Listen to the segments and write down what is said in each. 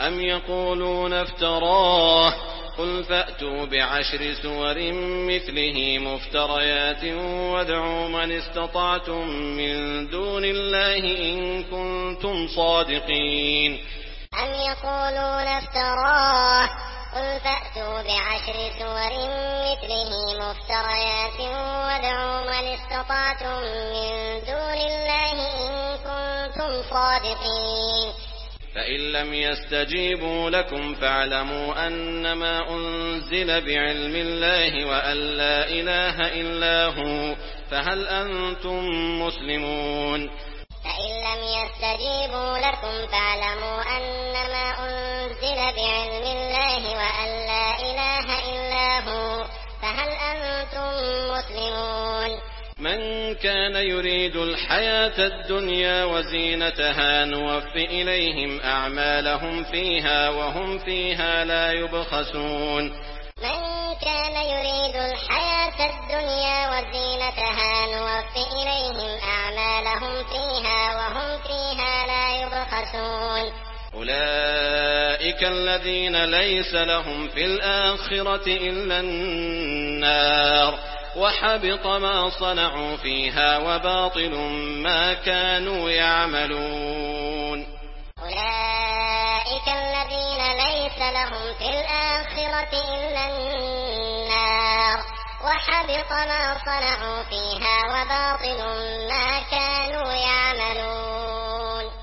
أم يقولون افتراه قل فأتوا بعشر سور مثله مفتريات وادعوا من استطعتم من دون الله إن كنتم صادقين. أم يقولون افتراه قل فأتوا بعشر سور مثله مفتريات وادعوا من استطعتم من دون الله إن كنتم صادقين. فإن لم يستجيبوا لكم فاعلموا أنما أنزل بعلم الله وأن لا إله إلا هو فهل أنتم مسلمون. فإن لم يستجيبوا لكم فاعلموا أنما أنزل بعلم الله وأن لا إله إلا هو فهل أنتم مسلمون. من كان يريد الحياة الدنيا وزينتها نوف إليهم أعمالهم فيها وهم فيها لا يبخسون. من كان يريد الحياة الدنيا وزينتها نوف إليهم أعمالهم فيها وهم فيها لا يبخسون. أولئك الذين ليس لهم في الآخرة إلا النار وحبط ما صنعوا فيها وباطل ما كانوا يعملون. أولئك الذين ليس لهم في الآخرة إلا النار وحبط ما صنعوا فيها وباطل ما كانوا يعملون.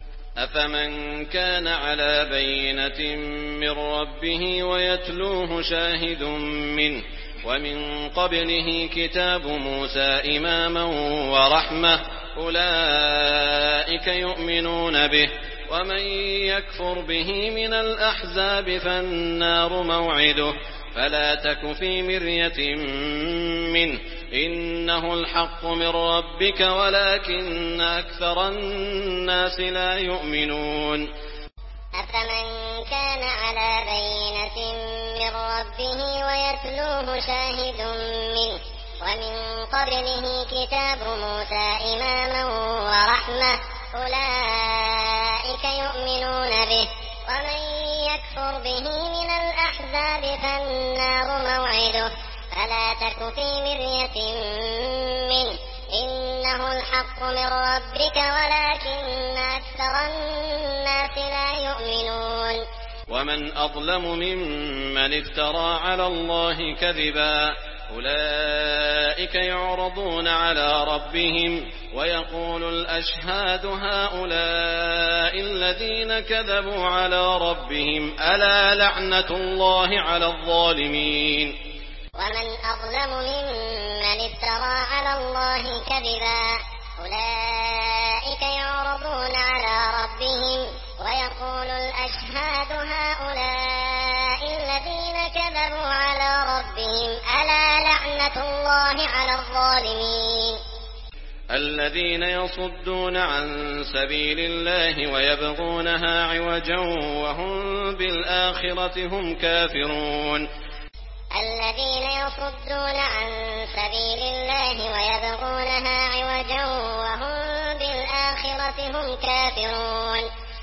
أفمن كان على بينة من ربه ويتلوه شاهد منه ومن قبله كتاب موسى إماما ورحمة أولئك يؤمنون به ومن يكفر به من الأحزاب فالنار موعده فلا تك في مرية منه إنه الحق من ربك ولكن أكثر الناس لا يؤمنون. أفمن كان على بينة من ربه ويتلوه شاهد منه ومن قبله كتاب موسى إماما ورحمة أولئك يؤمنون به ومن يكفر به من الأحزاب فالنار موعده فلا تك في مرية منه إنه الحق من ربك ولكن أكثر الناس لا يؤمنون. ومن أظلم ممن افترى على الله كذبا أولئك يعرضون على ربهم ويقول الأشهاد هؤلاء الذين كذبوا على ربهم ألا لعنة الله على الظالمين. ومن أظلم ممن افترى على الله كذبا أولئك يعرضون على ربهم ويقول الأشهاد هؤلاء الذين كذبوا على ربهم ألا لعنة الله على الظالمين. الذين يصدون عن سبيل الله ويبغونها عوجا وهم بالآخرة هم كافرون. الذين يصدون عن سبيل الله ويبغونها عوجا وهم بالآخرة هم كافرون.